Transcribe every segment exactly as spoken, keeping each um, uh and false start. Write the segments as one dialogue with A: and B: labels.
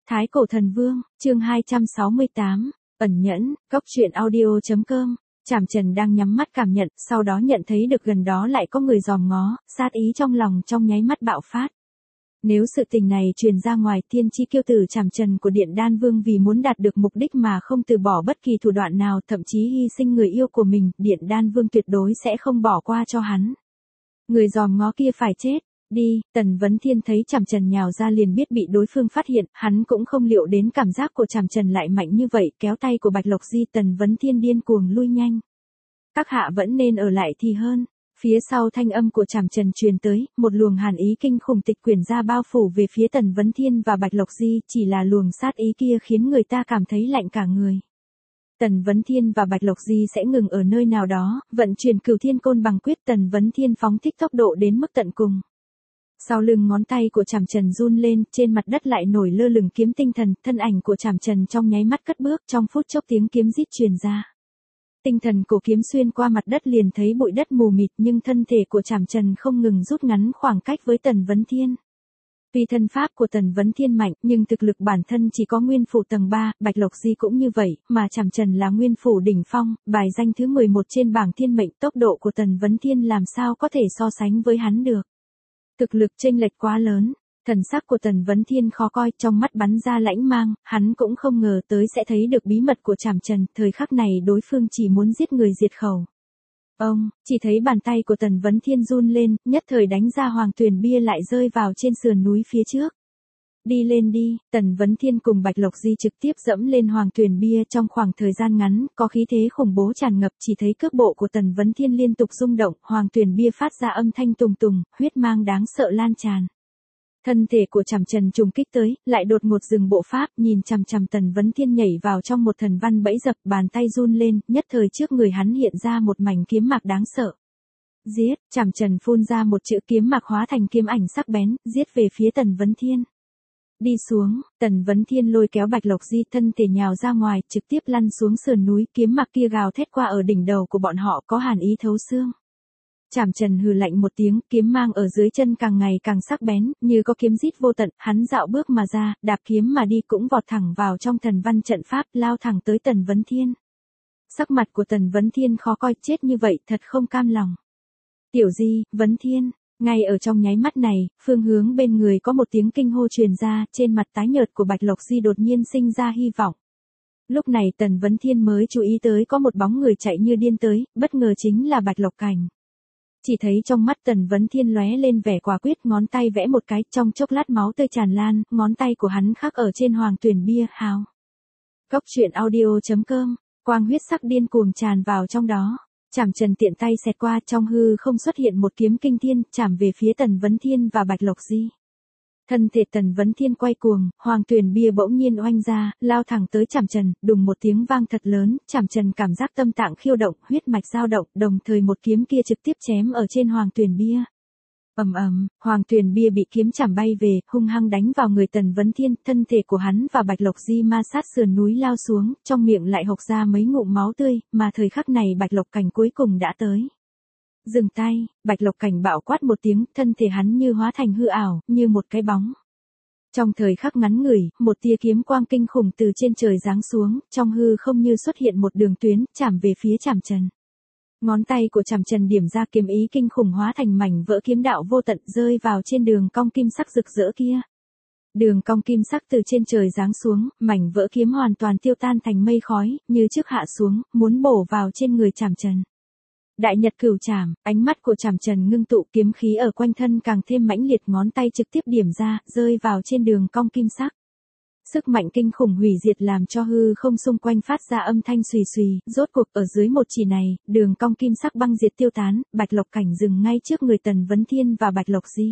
A: Thái Cổ Thần Vương, chương hai trăm sáu mươi tám, ẩn nhẫn, cốc truyện audio chấm com. Trảm Trần đang nhắm mắt cảm nhận, sau đó nhận thấy được gần đó lại có người dòm ngó, sát ý trong lòng trong nháy mắt bạo phát. Nếu sự tình này truyền ra ngoài, thiên chi kiêu tử Trảm Trần của Điện Đan Vương vì muốn đạt được mục đích mà không từ bỏ bất kỳ thủ đoạn nào, thậm chí hy sinh người yêu của mình, Điện Đan Vương tuyệt đối sẽ không bỏ qua cho hắn. Người dòm ngó kia phải chết. Đi, Tần Vấn Thiên thấy Trảm Trần nhào ra liền biết bị đối phương phát hiện, hắn cũng không liệu đến cảm giác của Trảm Trần lại mạnh như vậy, kéo tay của Bạch Lộc Di, Tần Vấn Thiên điên cuồng lui nhanh. Các hạ vẫn nên ở lại thì hơn. Phía sau thanh âm của Trảm Trần truyền tới, một luồng hàn ý kinh khủng tịch quyển ra bao phủ về phía Tần Vấn Thiên và Bạch Lộc Di, chỉ là luồng sát ý kia khiến người ta cảm thấy lạnh cả người. Tần Vấn Thiên và Bạch Lộc Di sẽ ngừng ở nơi nào đó, vận chuyển Cửu Thiên Côn bằng quyết, Tần Vấn Thiên phóng thích tốc độ đến mức tận cùng. Sau lưng ngón tay của Trảm Trần run lên, trên mặt đất lại nổi lơ lửng kiếm tinh thần, thân ảnh của Trảm Trần trong nháy mắt cất bước, trong phút chốc tiếng kiếm rít truyền ra. Tinh thần cổ kiếm xuyên qua mặt đất liền thấy bụi đất mù mịt, nhưng thân thể của Trảm Trần không ngừng rút ngắn khoảng cách với Tần Vấn Thiên. Tuy thân pháp của Tần Vấn Thiên mạnh, nhưng thực lực bản thân chỉ có nguyên phủ tầng ba, Bạch Lộc Di cũng như vậy, mà Trảm Trần là nguyên phủ đỉnh phong, bài danh thứ mười một trên bảng thiên mệnh, tốc độ của Tần Vấn Thiên làm sao có thể so sánh với hắn được. Thực lực chênh lệch quá lớn, thần sắc của Tần Vấn Thiên khó coi, trong mắt bắn ra lãnh mang, hắn cũng không ngờ tới sẽ thấy được bí mật của Trảm Trần, thời khắc này đối phương chỉ muốn giết người diệt khẩu. Ông, chỉ thấy bàn tay của Tần Vấn Thiên run lên, nhất thời đánh ra Hoàng Tuyền Bia lại rơi vào trên sườn núi phía trước. Đi lên đi, Tần Vấn Thiên cùng Bạch Lộc Di trực tiếp dẫm lên Hoàng Tuyền Bia, trong khoảng thời gian ngắn, có khí thế khủng bố tràn ngập, chỉ thấy cước bộ của Tần Vấn Thiên liên tục rung động, Hoàng Tuyền Bia phát ra âm thanh tùng tùng, huyết mang đáng sợ lan tràn. Thân thể của Trảm Trần trùng kích tới, lại đột ngột dừng bộ pháp, nhìn chằm chằm Tần Vấn Thiên nhảy vào trong một thần văn bẫy dập, bàn tay run lên, nhất thời trước người hắn hiện ra một mảnh kiếm mạc đáng sợ. Giết, Trảm Trần phun ra một chữ, kiếm mạc hóa thành kiếm ảnh sắc bén, giết về phía Tần Vấn Thiên. Đi xuống, Tần Vấn Thiên lôi kéo Bạch Lộc Di, thân thể nhào ra ngoài, trực tiếp lăn xuống sườn núi, kiếm mạc kia gào thét qua ở đỉnh đầu của bọn họ, có hàn ý thấu xương. Trảm Trần hừ lạnh một tiếng, kiếm mang ở dưới chân càng ngày càng sắc bén, như có kiếm rít vô tận, hắn dạo bước mà ra, đạp kiếm mà đi, cũng vọt thẳng vào trong thần văn trận pháp, lao thẳng tới Tần Vấn Thiên. Sắc mặt của Tần Vấn Thiên khó coi, chết như vậy, thật không cam lòng. Tiểu Di, Vấn Thiên. Ngay ở trong nháy mắt này, phương hướng bên người có một tiếng kinh hô truyền ra, trên mặt tái nhợt của Bạch Lộc Di đột nhiên sinh ra hy vọng. Lúc này Tần Vấn Thiên mới chú ý tới có một bóng người chạy như điên tới, bất ngờ chính là Bạch Lộc Cảnh. Chỉ thấy trong mắt Tần Vấn Thiên lóe lên vẻ quả quyết, ngón tay vẽ một cái, trong chốc lát máu tươi tràn lan, ngón tay của hắn khắc ở trên Hoàng Tuyền Bia, hào. Cốc truyện audio chấm com, quang huyết sắc điên cuồng tràn vào trong đó. Trảm Trần tiện tay xẹt qua, trong hư không xuất hiện một kiếm kinh thiên, chạm về phía Tần Vấn Thiên và Bạch Lộc Di. Thân thể Tần Vấn Thiên quay cuồng, Hoàng Tuyền Bia bỗng nhiên oanh ra, lao thẳng tới Trảm Trần, đùng một tiếng vang thật lớn, Trảm Trần cảm giác tâm tạng khiêu động, huyết mạch dao động, đồng thời một kiếm kia trực tiếp chém ở trên Hoàng Tuyền Bia. Ầm ầm, Hoàng Tuyền Bia bị kiếm chảm bay về, hung hăng đánh vào người Tần Vấn Thiên, thân thể của hắn và Bạch Lộc Di ma sát sườn núi lao xuống, trong miệng lại hộc ra mấy ngụm máu tươi, mà thời khắc này Bạch Lộc Cảnh cuối cùng đã tới. Dừng tay, Bạch Lộc Cảnh bạo quát một tiếng, thân thể hắn như hóa thành hư ảo, như một cái bóng. Trong thời khắc ngắn ngủi, một tia kiếm quang kinh khủng từ trên trời giáng xuống, trong hư không như xuất hiện một đường tuyến, chạm về phía Trảm Trần. Ngón tay của Trảm Trần điểm ra, kiếm ý kinh khủng hóa thành mảnh vỡ kiếm đạo vô tận, rơi vào trên đường cong kim sắc rực rỡ kia. Đường cong kim sắc từ trên trời giáng xuống, mảnh vỡ kiếm hoàn toàn tiêu tan thành mây khói, như trước hạ xuống, muốn bổ vào trên người Trảm Trần. Đại Nhật Cửu Trảm, ánh mắt của Trảm Trần ngưng tụ, kiếm khí ở quanh thân càng thêm mãnh liệt, ngón tay trực tiếp điểm ra, rơi vào trên đường cong kim sắc. Sức mạnh kinh khủng hủy diệt làm cho hư không xung quanh phát ra âm thanh xùy xùy, rốt cuộc ở dưới một chỉ này, đường cong kim sắc băng diệt tiêu tán, Bạch Lộc Cảnh dừng ngay trước người Tần Vấn Thiên và Bạch Lộc Di.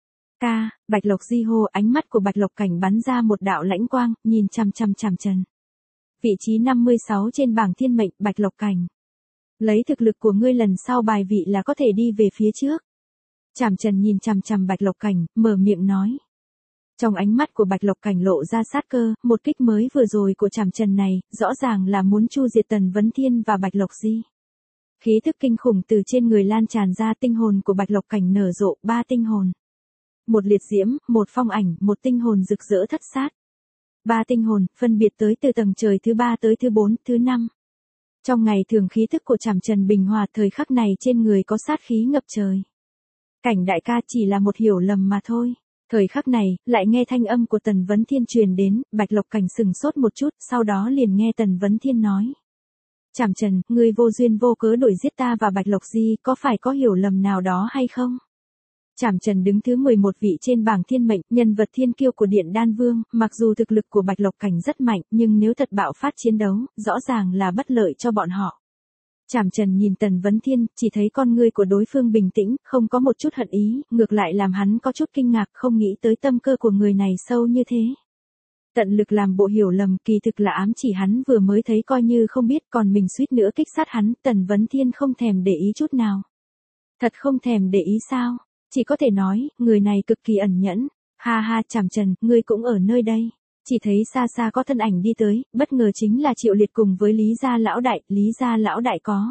A: Ca, Bạch Lộc Di hô, ánh mắt của Bạch Lộc Cảnh bắn ra một đạo lãnh quang, nhìn chằm chằm Trảm Trần. Vị trí năm mươi sáu trên bảng thiên mệnh, Bạch Lộc Cảnh. Lấy thực lực của ngươi lần sau bài vị là có thể đi về phía trước. Trảm Trần nhìn chằm chằm Bạch Lộc Cảnh, mở miệng nói. Trong ánh mắt của Bạch Lộc Cảnh lộ ra sát cơ, một kích mới vừa rồi của Trảm Trần này, rõ ràng là muốn chu diệt Tần Vấn Thiên và Bạch Lộc Di. Khí thức kinh khủng từ trên người lan tràn ra, tinh hồn của Bạch Lộc Cảnh nở rộ, ba tinh hồn. Một liệt diễm, một phong ảnh, một tinh hồn rực rỡ thất sát. Ba tinh hồn, phân biệt tới từ tầng trời thứ ba tới thứ bốn, thứ năm. Trong ngày thường khí thức của Trảm Trần bình hòa, thời khắc này trên người có sát khí ngập trời. Cảnh đại ca chỉ là một hiểu lầm mà thôi. Thời khắc này, lại nghe thanh âm của Tần Vấn Thiên truyền đến, Bạch Lộc Cảnh sừng sốt một chút, sau đó liền nghe Tần Vấn Thiên nói. Trảm Trần, ngươi vô duyên vô cớ đuổi giết ta và Bạch Lộc Di, có phải có hiểu lầm nào đó hay không? Trảm Trần đứng thứ mười một vị trên bảng thiên mệnh, nhân vật thiên kiêu của Điện Đan Vương, mặc dù thực lực của Bạch Lộc Cảnh rất mạnh, nhưng nếu thật bạo phát chiến đấu, rõ ràng là bất lợi cho bọn họ. Trảm Trần nhìn Tần Vấn Thiên, chỉ thấy con ngươi của đối phương bình tĩnh, không có một chút hận ý, ngược lại làm hắn có chút kinh ngạc, không nghĩ tới tâm cơ của người này sâu như thế. Tận lực làm bộ hiểu lầm, kỳ thực là ám chỉ hắn vừa mới thấy coi như không biết, còn mình suýt nữa kích sát hắn, Tần Vấn Thiên không thèm để ý chút nào. Thật không thèm để ý sao? Chỉ có thể nói, người này cực kỳ ẩn nhẫn. Ha ha, Trảm Trần, ngươi cũng ở nơi đây. Chỉ thấy xa xa có thân ảnh đi tới, bất ngờ chính là Triệu Liệt cùng với Lý Gia Lão Đại, Lý Gia Lão Đại có.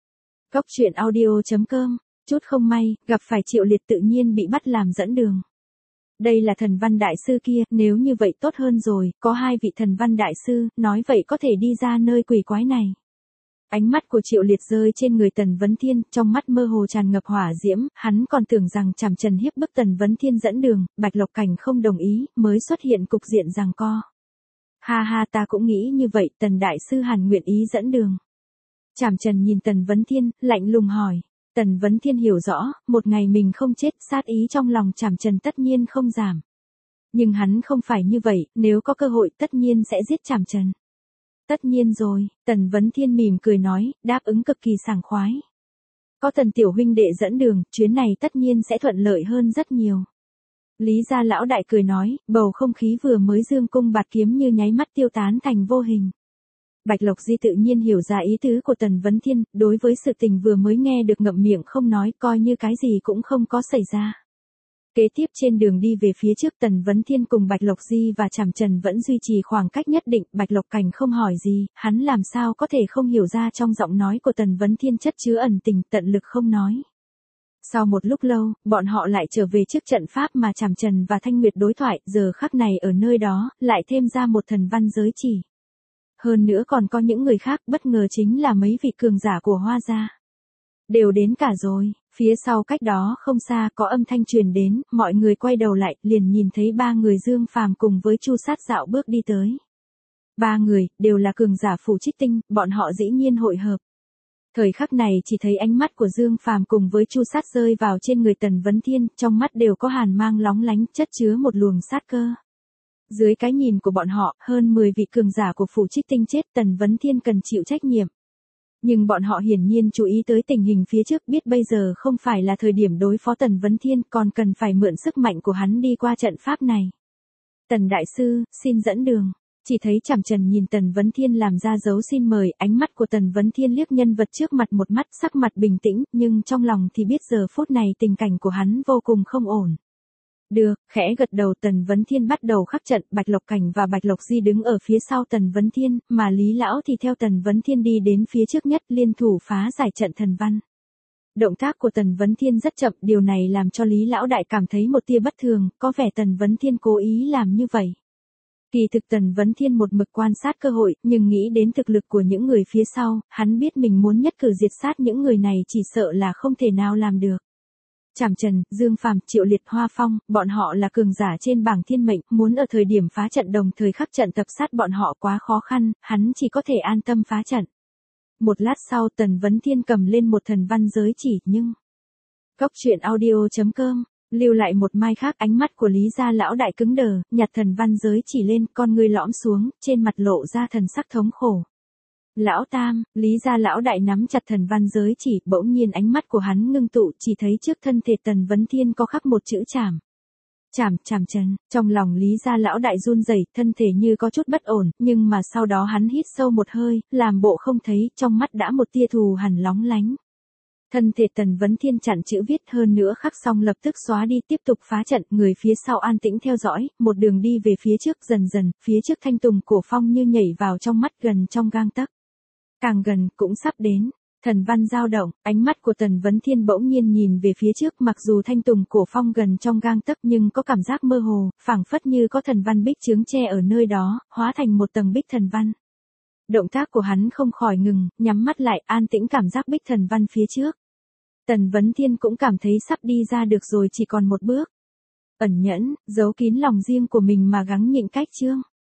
A: Cốc truyện audio chấm com, chút không may, gặp phải Triệu Liệt tự nhiên bị bắt làm dẫn đường. Đây là thần văn đại sư kia, nếu như vậy tốt hơn rồi, có hai vị thần văn đại sư, nói vậy có thể đi ra nơi quỷ quái này. Ánh mắt của Triệu Liệt rơi trên người Tần Vấn Thiên, trong mắt mơ hồ tràn ngập hỏa diễm, hắn còn tưởng rằng Trảm Trần hiếp bức Tần Vấn Thiên dẫn đường, Bạch Lộc Cảnh không đồng ý, mới xuất hiện cục diện giằng co. Ha ha, ta cũng nghĩ như vậy, Tần đại sư hẳn nguyện ý dẫn đường. Trảm Trần nhìn Tần Vấn Thiên, lạnh lùng hỏi. Tần Vấn Thiên hiểu rõ, một ngày mình không chết, sát ý trong lòng Trảm Trần tất nhiên không giảm. Nhưng hắn không phải như vậy, nếu có cơ hội tất nhiên sẽ giết Trảm Trần. Tất nhiên rồi, Tần Vấn Thiên mỉm cười nói, đáp ứng cực kỳ sảng khoái. Có Tần tiểu huynh đệ dẫn đường, chuyến này tất nhiên sẽ thuận lợi hơn rất nhiều. Lý Gia Lão Đại cười nói, bầu không khí vừa mới dương cung bạt kiếm như nháy mắt tiêu tán thành vô hình. Bạch Lộc Di tự nhiên hiểu ra ý tứ của Tần Vấn Thiên, đối với sự tình vừa mới nghe được ngậm miệng không nói, coi như cái gì cũng không có xảy ra. Kế tiếp trên đường đi về phía trước, Tần Vấn Thiên cùng Bạch Lộc Di và Trảm Trần vẫn duy trì khoảng cách nhất định, Bạch Lộc Cảnh không hỏi gì, hắn làm sao có thể không hiểu ra trong giọng nói của Tần Vấn Thiên chất chứa ẩn tình, tận lực không nói. Sau một lúc lâu, bọn họ lại trở về trước trận pháp mà Trảm Trần và Thanh Nguyệt đối thoại, giờ khắc này ở nơi đó, lại thêm ra một thần văn giới chỉ. Hơn nữa còn có những người khác, bất ngờ chính là mấy vị cường giả của Hoa gia. Đều đến cả rồi, phía sau cách đó không xa có âm thanh truyền đến, mọi người quay đầu lại, liền nhìn thấy ba người Dương Phàm cùng với Chu Sát dạo bước đi tới. Ba người, đều là cường giả Phủ Trích Tinh, bọn họ dĩ nhiên hội hợp. Thời khắc này chỉ thấy ánh mắt của Dương Phàm cùng với Chu Sát rơi vào trên người Tần Vấn Thiên, trong mắt đều có hàn mang lóng lánh, chất chứa một luồng sát cơ. Dưới cái nhìn của bọn họ, hơn mười vị cường giả của Phủ Trích Tinh chết, Tần Vấn Thiên cần chịu trách nhiệm. Nhưng bọn họ hiển nhiên chú ý tới tình hình phía trước, biết bây giờ không phải là thời điểm đối phó Tần Vấn Thiên, còn cần phải mượn sức mạnh của hắn đi qua trận pháp này. Tần đại sư, xin dẫn đường. Chỉ thấy Trảm Trần nhìn Tần Vấn Thiên làm ra dấu xin mời, ánh mắt của Tần Vấn Thiên liếc nhân vật trước mặt một mắt, sắc mặt bình tĩnh, nhưng trong lòng thì biết giờ phút này tình cảnh của hắn vô cùng không ổn. Được, khẽ gật đầu, Tần Vấn Thiên bắt đầu khắc trận, Bạch Lộc Cảnh và Bạch Lộc Di đứng ở phía sau Tần Vấn Thiên, mà Lý Lão thì theo Tần Vấn Thiên đi đến phía trước nhất, liên thủ phá giải trận thần văn. Động tác của Tần Vấn Thiên rất chậm, điều này làm cho Lý Lão Đại cảm thấy một tia bất thường, có vẻ Tần Vấn Thiên cố ý làm như vậy. Kỳ thực Tần Vấn Thiên một mực quan sát cơ hội, nhưng nghĩ đến thực lực của những người phía sau, hắn biết mình muốn nhất cử diệt sát những người này chỉ sợ là không thể nào làm được. Trảm Trần, Dương Phàm, Triệu Liệt, Hoa Phong, bọn họ là cường giả trên bảng thiên mệnh, muốn ở thời điểm phá trận đồng thời khắc trận tập sát bọn họ quá khó khăn, hắn chỉ có thể an tâm phá trận. Một lát sau Tần Vấn Thiên cầm lên một thần văn giới chỉ, nhưng... Cốc truyện audio chấm com, lưu lại một mai khác, ánh mắt của Lý Gia Lão Đại cứng đờ, nhặt thần văn giới chỉ lên, con ngươi lõm xuống, trên mặt lộ ra thần sắc thống khổ. Lão Tam, Lý Gia Lão Đại nắm chặt thần văn giới chỉ, bỗng nhiên ánh mắt của hắn ngưng tụ, chỉ thấy trước thân thể Tần Vấn Thiên có khắc một chữ Trảm. Trảm, Trảm Trần, trong lòng Lý Gia Lão Đại run rẩy, thân thể như có chút bất ổn, nhưng mà sau đó hắn hít sâu một hơi, làm bộ không thấy, trong mắt đã một tia thù hằn lóng lánh. Thân thể Tần Vấn Thiên chặn chữ viết, hơn nữa khắc xong lập tức xóa đi, tiếp tục phá trận, người phía sau an tĩnh theo dõi, một đường đi về phía trước, dần dần, phía trước thanh tùng cổ phong như nhảy vào trong mắt, gần trong gang tấc. Càng gần, cũng sắp đến. Thần văn dao động, ánh mắt của Tần Vấn Thiên bỗng nhiên nhìn về phía trước, mặc dù thanh tùng cổ phong gần trong gang tấc nhưng có cảm giác mơ hồ, phảng phất như có thần văn bích chướng che ở nơi đó, hóa thành một tầng bích thần văn. Động tác của hắn không khỏi ngừng, nhắm mắt lại, an tĩnh cảm giác bích thần văn phía trước. Tần Vấn Thiên cũng cảm thấy sắp đi ra được rồi, chỉ còn một bước. Ẩn nhẫn, giấu kín lòng riêng của mình mà gắng nhịn cách chương.